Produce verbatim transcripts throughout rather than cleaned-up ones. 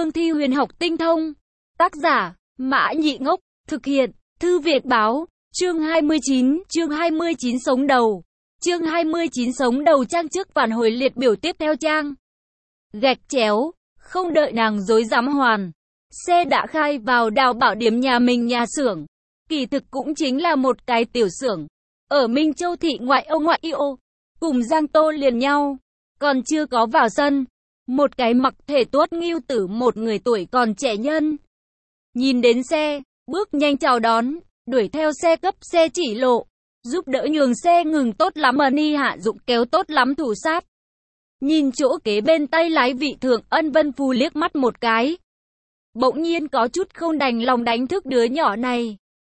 cương thi huyền học tinh thông. Tác giả, Mã Nhị Ngốc, thực hiện, Thư Việt Báo, chương hai mươi chín, chương hai mươi chín sống đầu. Chương hai mươi chín sống đầu trang trước phản hồi liệt biểu tiếp theo trang. Gạch chéo, không đợi nàng dối dám hoàn. Xe đã khai vào Đào Bảo Điếm nhà mình nhà xưởng. Kỳ thực cũng chính là một cái tiểu xưởng. Ở Minh Châu thị ngoại ô ngoại ô. Cùng Giang Tô liền nhau. Còn chưa có vào sân. Một cái mặc thể tuốt ngưu tử một người tuổi còn trẻ nhân. Nhìn đến xe, bước nhanh chào đón, đuổi theo xe cấp xe chỉ lộ. Giúp đỡ nhường xe ngừng tốt lắm mà ni hạ dụng kéo tốt lắm thủ sát. Nhìn chỗ kế bên tay lái vị thượng Ân Vân Phù liếc mắt một cái. Bỗng nhiên có chút không đành lòng đánh thức đứa nhỏ này.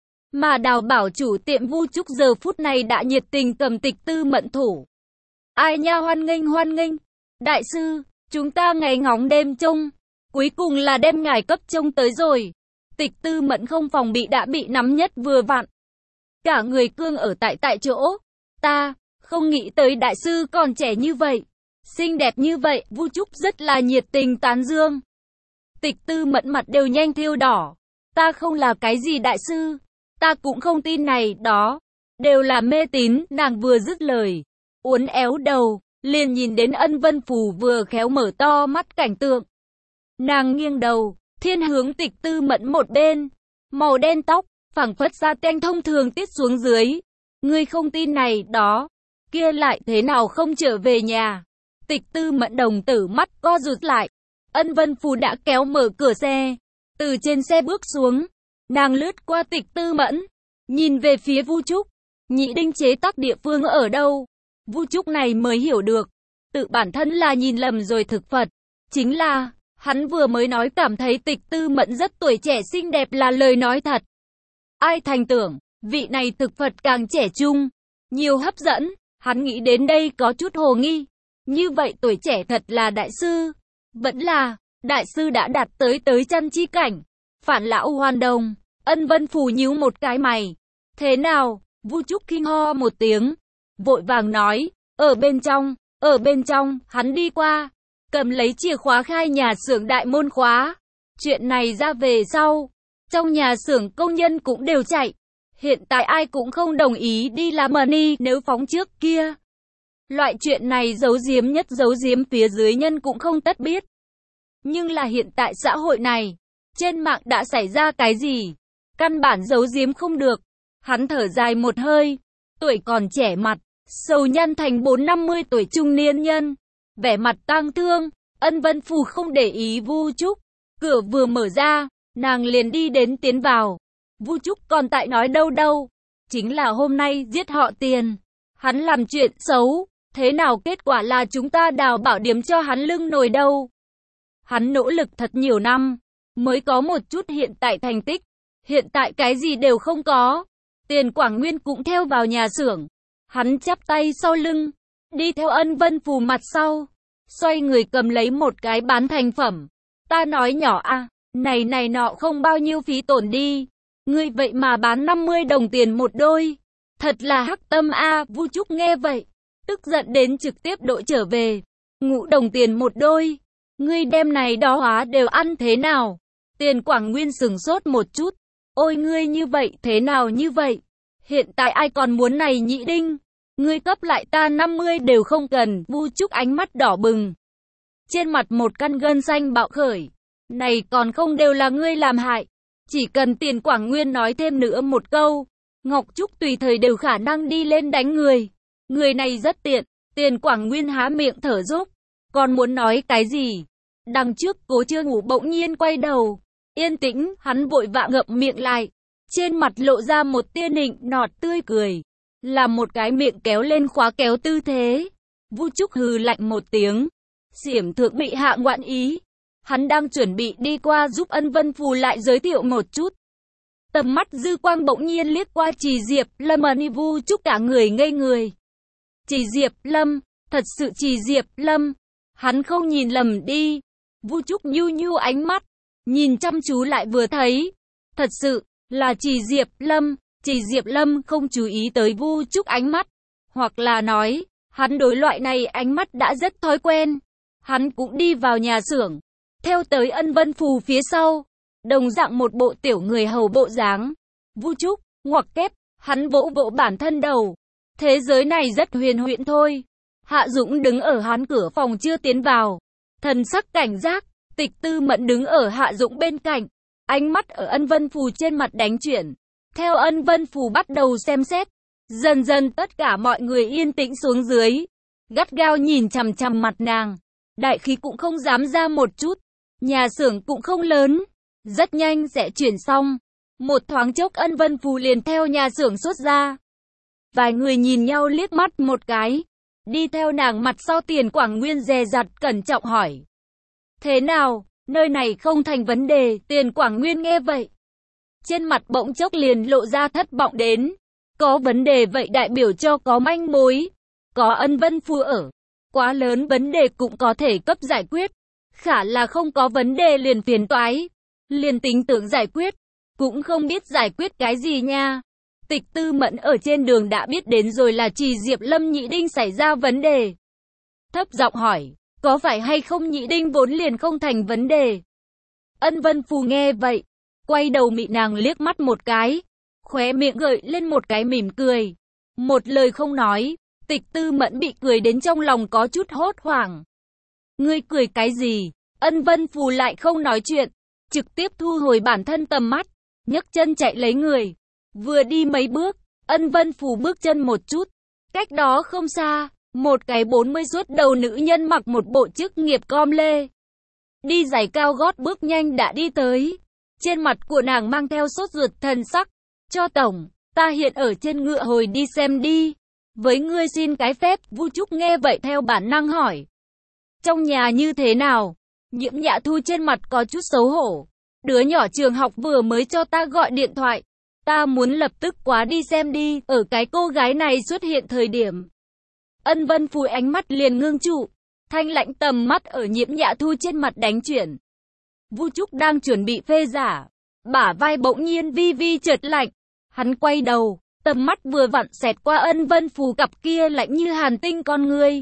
Mà Đào Bảo chủ tiệm Vu Trúc giờ phút này đã nhiệt tình cầm Tịch Tư Mẫn thủ. Ai nha, hoan nghênh hoan nghênh. Đại sư, chúng ta ngày ngóng đêm trông. Cuối cùng là đem ngài cấp trông tới rồi. Tịch Tư Mẫn không phòng bị đã bị nắm nhất vừa vặn. Cả người cương ở tại tại chỗ. Ta, không nghĩ tới đại sư còn trẻ như vậy. Xinh đẹp như vậy, Vu Trúc rất là nhiệt tình tán dương. Tịch Tư Mẫn mặt đều nhanh thiêu đỏ. Ta không là cái gì đại sư. Ta cũng không tin này, đó. Đều là mê tín, nàng vừa dứt lời. Uốn éo đầu, liền nhìn đến Ân Vân Phù vừa khéo mở to mắt cảnh tượng. Nàng nghiêng đầu, thiên hướng Tịch Tư Mẫn một bên. Màu đen tóc, phảng phất ra tanh thông thường tiết xuống dưới. Ngươi không tin này, đó. Kia lại thế nào không trở về nhà. Tịch Tư Mẫn đồng tử mắt co rụt lại. Ân Vân Phù đã kéo mở cửa xe. Từ trên xe bước xuống. Nàng lướt qua Tịch Tư Mẫn. Nhìn về phía Vu Trúc. Nhị đinh chế tác địa phương ở đâu? Vu Trúc này mới hiểu được. Tự bản thân là nhìn lầm rồi thực Phật. Chính là, hắn vừa mới nói cảm thấy Tịch Tư Mẫn rất tuổi trẻ xinh đẹp là lời nói thật. Ai thành tưởng, vị này thực Phật càng trẻ trung. Nhiều hấp dẫn, hắn nghĩ đến đây có chút hồ nghi. Như vậy tuổi trẻ thật là đại sư. Vẫn là, đại sư đã đạt tới tới chân chi cảnh. Phản lão hoàn đồng, Ân Vân Phù nhíu một cái mày. Thế nào? Vu Trúc kinh ho một tiếng. Vội vàng nói, ở bên trong, ở bên trong, hắn đi qua. Cầm lấy chìa khóa khai nhà xưởng đại môn khóa. Chuyện này ra về sau. Trong nhà xưởng công nhân cũng đều chạy. Hiện tại ai cũng không đồng ý đi làm money nếu phóng trước kia. Loại chuyện này giấu giếm nhất giấu giếm phía dưới nhân cũng không tất biết. Nhưng là hiện tại xã hội này, trên mạng đã xảy ra cái gì? Căn bản giấu giếm không được. Hắn thở dài một hơi, tuổi còn trẻ mặt, sầu nhăn thành bốn năm mươi tuổi trung niên nhân. Vẻ mặt tang thương, Ân Vân Phù không để ý Vu Trúc. Cửa vừa mở ra, nàng liền đi đến tiến vào. Vu Trúc còn tại nói đâu đâu. Chính là hôm nay giết họ Tiền. Hắn làm chuyện xấu. Thế nào kết quả là chúng ta Đào Bảo Điếm cho hắn lưng nồi đâu. Hắn nỗ lực thật nhiều năm. Mới có một chút hiện tại thành tích. Hiện tại cái gì đều không có. Tiền Quảng Nguyên cũng theo vào nhà xưởng. Hắn chắp tay sau lưng. Đi theo Ân Vân Phù mặt sau. Xoay người cầm lấy một cái bán thành phẩm. Ta nói nhỏ à. Này này nọ không bao nhiêu phí tổn đi. Ngươi vậy mà bán năm mươi đồng tiền một đôi. Thật là hắc tâm a. À. Vu Trúc nghe vậy. Tức giận đến trực tiếp đội trở về. Ngũ đồng tiền một đôi. Ngươi đem này đó hóa đều ăn thế nào? Tiền Quảng Nguyên sừng sốt một chút. Ôi ngươi như vậy thế nào như vậy? Hiện tại ai còn muốn này nhị đinh? Ngươi cấp lại ta năm mươi đều không cần. Vu Trúc ánh mắt đỏ bừng. Trên mặt một căn gân xanh bạo khởi. Này còn không đều là ngươi làm hại. Chỉ cần Tiền Quảng Nguyên nói thêm nữa một câu. Ngọc Trúc tùy thời đều khả năng đi lên đánh người. Người này rất tiện. Tiền Quảng Nguyên há miệng thở dốc. Còn muốn nói cái gì? Đằng trước Cố chưa ngủ bỗng nhiên quay đầu. Yên tĩnh, hắn vội vã ngậm miệng lại. Trên mặt lộ ra một tia nịnh nọt tươi cười. Làm một cái miệng kéo lên khóa kéo tư thế. Vu Trúc hừ lạnh một tiếng. Xiểm thượng bị hạ ngoạn ý. Hắn đang chuẩn bị đi qua giúp Ân Vân Phù lại giới thiệu một chút. Tầm mắt dư quang bỗng nhiên liếc qua Trì Diệp Lâm. Vu Trúc cả người ngây người. Trì Diệp Lâm, thật sự Trì Diệp Lâm. Hắn không nhìn lầm đi. Vu Trúc nhu nhu ánh mắt. Nhìn chăm chú lại vừa thấy. Thật sự, là Trì Diệp Lâm. Trì Diệp Lâm không chú ý tới Vu Trúc ánh mắt. Hoặc là nói, hắn đối loại này ánh mắt đã rất thói quen. Hắn cũng đi vào nhà xưởng. theo tới Ân Vân Phù phía sau, đồng dạng một bộ tiểu người hầu bộ dáng. Vu Trúc, ngoặc kép, hắn vỗ vỗ bản thân đầu. Thế giới này rất huyền huyễn thôi. Hạ Dũng đứng ở hắn cửa phòng chưa tiến vào. Thần sắc cảnh giác, Tịch Tư Mẫn đứng ở Hạ Dũng bên cạnh. Ánh mắt ở Ân Vân Phù trên mặt đánh chuyển. Theo Ân Vân Phù bắt đầu xem xét. Dần dần tất cả mọi người yên tĩnh xuống dưới. Gắt gao nhìn chằm chằm mặt nàng. Đại khí cũng không dám ra một chút. Nhà xưởng cũng không lớn. Rất nhanh sẽ chuyển xong. Một thoáng chốc Ân Vân Phù liền theo nhà xưởng xuất ra. Vài người nhìn nhau liếc mắt một cái. Đi theo nàng mặt sau Tiền Quảng Nguyên dè dặt cẩn trọng hỏi. Thế nào, nơi này không thành vấn đề. Tiền Quảng Nguyên nghe vậy. Trên mặt bỗng chốc liền lộ ra thất vọng đến. Có vấn đề vậy đại biểu cho có manh mối. Có Ân Vân Phù ở. Quá lớn vấn đề cũng có thể cấp giải quyết. Khả là không có vấn đề liền phiền toái. Liền tính tưởng giải quyết. Cũng không biết giải quyết cái gì nha. Tịch Tư Mẫn ở trên đường đã biết đến rồi là chỉ Diệp Lâm Nhị Đinh xảy ra vấn đề. Thấp giọng hỏi, có phải hay không Nhị Đinh vốn liền không thành vấn đề? Ân Vân Phù nghe vậy, quay đầu mị nàng liếc mắt một cái, khóe miệng gợi lên một cái mỉm cười. Một lời không nói, Tịch Tư Mẫn bị cười đến trong lòng có chút hốt hoảng. Ngươi cười cái gì? Ân Vân Phù lại không nói chuyện, trực tiếp thu hồi bản thân tầm mắt, nhấc chân chạy lấy người. Vừa đi mấy bước, Ân Vân Phù bước chân một chút. Cách đó không xa, một cái bốn mươi suốt đầu nữ nhân mặc một bộ chức nghiệp com lê. Đi giày cao gót bước nhanh đã đi tới. Trên mặt của nàng mang theo sốt ruột thần sắc. Cho tổng, ta hiện ở trên ngựa hồi đi xem đi. Với ngươi xin cái phép. Vu Trúc nghe vậy theo bản năng hỏi. Trong nhà như thế nào? Nhiễm Nhã Thu trên mặt có chút xấu hổ. Đứa nhỏ trường học vừa mới cho ta gọi điện thoại. Ta muốn lập tức quá đi xem đi. Ở cái cô gái này xuất hiện thời điểm. Ân Vân Phù ánh mắt liền ngưng trụ. Thanh lãnh tầm mắt ở Nhiễm Nhã Thu trên mặt đánh chuyển. Vu Trúc đang chuẩn bị phê giả. Bả vai bỗng nhiên vi vi chợt lạnh. Hắn quay đầu. Tầm mắt vừa vặn xẹt qua Ân Vân Phù cặp kia lạnh như hàn tinh con ngươi.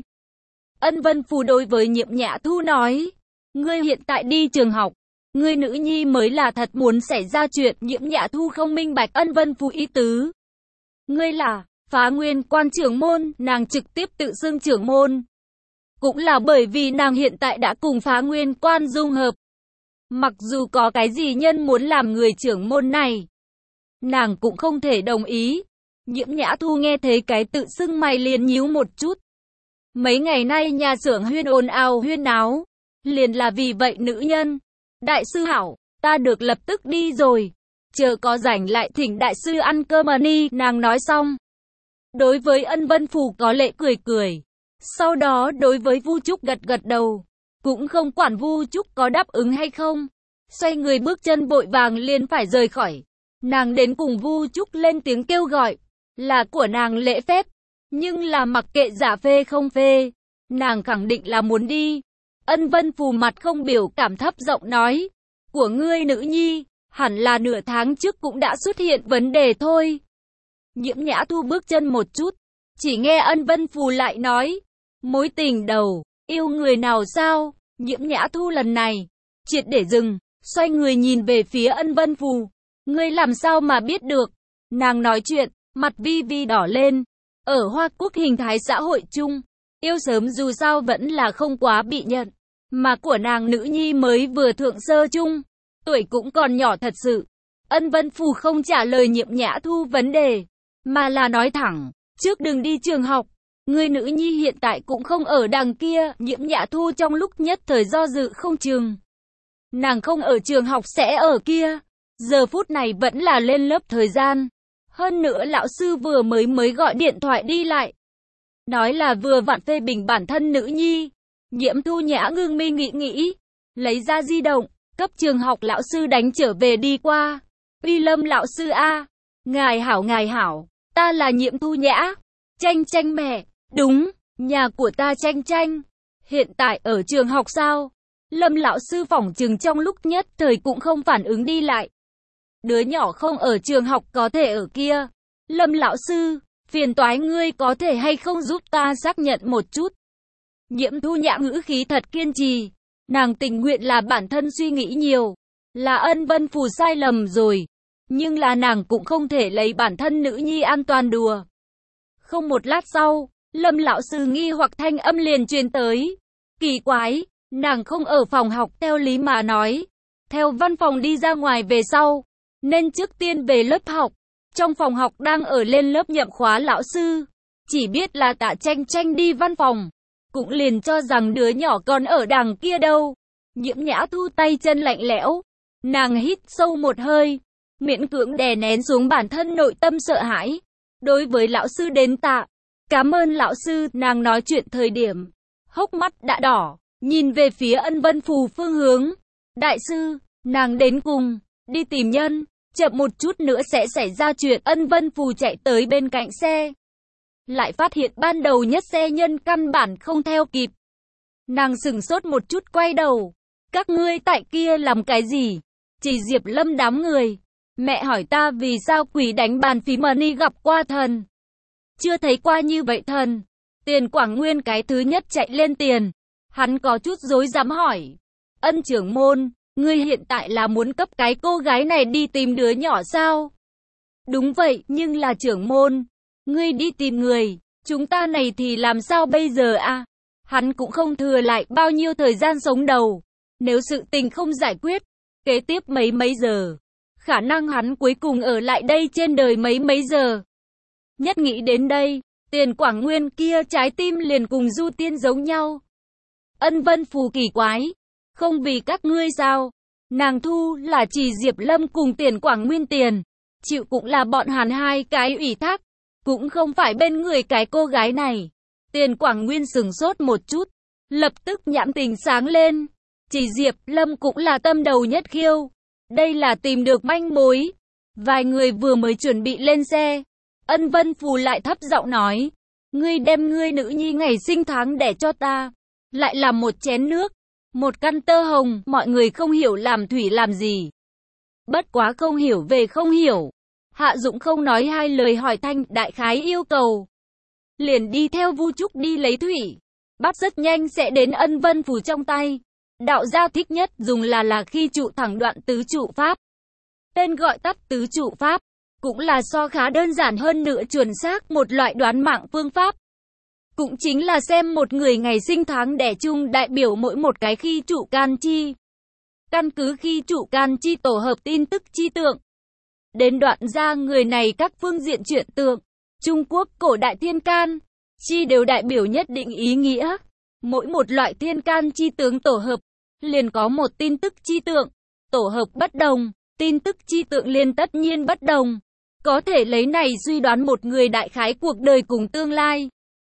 Ân Vân Phù đối với Nhiễm Nhã Thu nói. Ngươi hiện tại đi trường học. Ngươi nữ nhi mới là thật muốn xảy ra chuyện. Nhiễm Nhã Thu không minh bạch Ân Vân Phù ý tứ. Ngươi là Phá Nguyên Quan trưởng môn. Nàng trực tiếp tự xưng trưởng môn. Cũng là bởi vì nàng hiện tại đã cùng Phá Nguyên Quan dung hợp. Mặc dù có cái gì nhân muốn làm người trưởng môn này, nàng cũng không thể đồng ý. Nhiễm Nhã Thu nghe thấy cái tự xưng mày liền nhíu một chút. Mấy ngày nay nhà xưởng huyên ồn ào huyên náo. Liền là vì vậy nữ nhân. Đại sư hảo, ta được lập tức đi rồi. Chờ có rảnh lại thỉnh đại sư ăn cơm à ni. Nàng nói xong. Đối với Ân Vân Phù có lệ cười cười. Sau đó đối với Vu Trúc gật gật đầu. Cũng không quản Vu Trúc có đáp ứng hay không. Xoay người bước chân vội vàng liền phải rời khỏi. Nàng đến cùng Vu Trúc lên tiếng kêu gọi. Là của nàng lễ phép. Nhưng là mặc kệ giả phê không phê. Nàng khẳng định là muốn đi. Ân Vân Phù mặt không biểu cảm thấp giọng nói. Của ngươi nữ nhi, hẳn là nửa tháng trước cũng đã xuất hiện vấn đề thôi. Nhiễm Nhã Thu bước chân một chút. Chỉ nghe Ân Vân Phù lại nói. Mối tình đầu, yêu người nào sao? Nhiễm Nhã Thu lần này triệt để dừng, xoay người nhìn về phía Ân Vân Phù. Ngươi làm sao mà biết được? Nàng nói chuyện, mặt vi vi đỏ lên. Ở Hoa Quốc hình thái xã hội chung, yêu sớm dù sao vẫn là không quá bị nhận. Mà của nàng nữ nhi mới vừa thượng sơ chung, tuổi cũng còn nhỏ thật sự. Ân Vân Phù không trả lời Nhiễm Nhã Thu vấn đề, mà là nói thẳng, trước đừng đi trường học. Người nữ nhi hiện tại cũng không ở đằng kia. Nhiễm Nhã Thu trong lúc nhất thời do dự không chừng. Nàng không ở trường học sẽ ở kia. Giờ phút này vẫn là lên lớp thời gian. Hơn nữa lão sư vừa mới mới gọi điện thoại đi lại. Nói là vừa vặn phê bình bản thân nữ nhi. Nhiễm Thu Nhã ngưng mi nghĩ nghĩ. Lấy ra di động, cấp trường học lão sư đánh trở về đi qua. Uy Lâm lão sư A. Ngài hảo ngài hảo. Ta là Nhiễm Thu Nhã. Tranh tranh mẹ. Đúng, nhà của ta tranh tranh. Hiện tại ở trường học sao? Lâm lão sư phỏng chừng trong lúc nhất thời cũng không phản ứng đi lại. Đứa nhỏ không ở trường học có thể ở kia. Lâm lão sư, phiền toái ngươi có thể hay không giúp ta xác nhận một chút. Nhiễm Thu Nhã ngữ khí thật kiên trì. Nàng tình nguyện là bản thân suy nghĩ nhiều, là Ân Vân Phù sai lầm rồi, nhưng là nàng cũng không thể lấy bản thân nữ nhi an toàn đùa. Không một lát sau, Lâm lão sư nghi hoặc thanh âm liền truyền tới. Kỳ quái, nàng không ở phòng học theo lý mà nói, theo văn phòng đi ra ngoài về sau, nên trước tiên về lớp học. Trong phòng học đang ở lên lớp nhậm khóa lão sư, chỉ biết là Tạ Tranh Tranh đi văn phòng, cũng liền cho rằng đứa nhỏ còn ở đằng kia đâu. Nhiễm Nhã thu tay chân lạnh lẽo, nàng hít sâu một hơi, miễn cưỡng đè nén xuống bản thân nội tâm sợ hãi. Đối với lão sư đến tạ, cảm ơn lão sư, nàng nói chuyện thời điểm, hốc mắt đã đỏ, nhìn về phía Ân Vân Phù phương hướng. Đại sư, nàng đến cùng, đi tìm nhân, chậm một chút nữa sẽ xảy ra chuyện. Ân Vân Phù chạy tới bên cạnh xe, lại phát hiện ban đầu nhất xe nhân căn bản không theo kịp. Nàng sửng sốt một chút quay đầu, các ngươi tại kia làm cái gì? Chỉ Diệp Lâm đám người. Mẹ hỏi ta vì sao quỷ đánh bàn phí money gặp qua thần. Chưa thấy qua như vậy thần. Tiền Quảng Nguyên cái thứ nhất chạy lên tiền. Hắn có chút rối rắm hỏi. Ân trưởng môn, ngươi hiện tại là muốn cấp cái cô gái này đi tìm đứa nhỏ sao? Đúng vậy, nhưng là trưởng môn. Ngươi đi tìm người, chúng ta này thì làm sao bây giờ à? Hắn cũng không thừa lại bao nhiêu thời gian sống đầu. Nếu sự tình không giải quyết, kế tiếp mấy mấy giờ, khả năng hắn cuối cùng ở lại đây trên đời mấy mấy giờ. Nhất nghĩ đến đây, Tiền Quảng Nguyên kia trái tim liền cùng Du Tiên giống nhau. Ân Vân Phù kỳ quái, không vì các ngươi sao? Nàng thu là chỉ Diệp Lâm cùng Tiền Quảng Nguyên tiền, chịu cũng là bọn hắn hai cái ủy thác, cũng không phải bên người cái cô gái này. Tiền Quảng Nguyên sừng sốt một chút, lập tức nhãn tình sáng lên. Chỉ Diệp Lâm cũng là tâm đầu nhất khiêu. Đây là tìm được manh mối. Vài người vừa mới chuẩn bị lên xe, Ân Vân Phù lại thấp giọng nói, ngươi đem ngươi nữ nhi ngày sinh tháng đẻ cho ta. Lại làm một chén nước, một căn tơ hồng, mọi người không hiểu làm thủy làm gì. Bất quá không hiểu về không hiểu. Hạ Dũng không nói hai lời hỏi thanh đại khái yêu cầu. Liền đi theo Vu Trúc đi lấy thủy. Bắt rất nhanh sẽ đến Ân Vân Phù trong tay. Đạo gia thích nhất dùng là là khi trụ thẳng đoạn tứ trụ pháp. Tên gọi tắt tứ trụ pháp, cũng là so khá đơn giản hơn nữa chuẩn xác một loại đoán mạng phương pháp. Cũng chính là xem một người ngày sinh tháng đẻ chung đại biểu mỗi một cái khi trụ can chi. Căn cứ khi trụ can chi tổ hợp tin tức chi tượng. Đến đoạn ra người này các phương diện chuyện tượng. Trung Quốc cổ đại thiên can, chi đều đại biểu nhất định ý nghĩa. Mỗi một loại thiên can chi tướng tổ hợp, liền có một tin tức chi tượng. Tổ hợp bất đồng, tin tức chi tượng liền tất nhiên bất đồng. Có thể lấy này suy đoán một người đại khái cuộc đời cùng tương lai.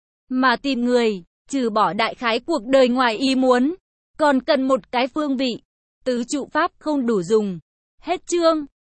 Mà tìm người, trừ bỏ đại khái cuộc đời ngoài ý muốn, còn cần một cái phương vị. Tứ trụ pháp không đủ dùng. Hết chương.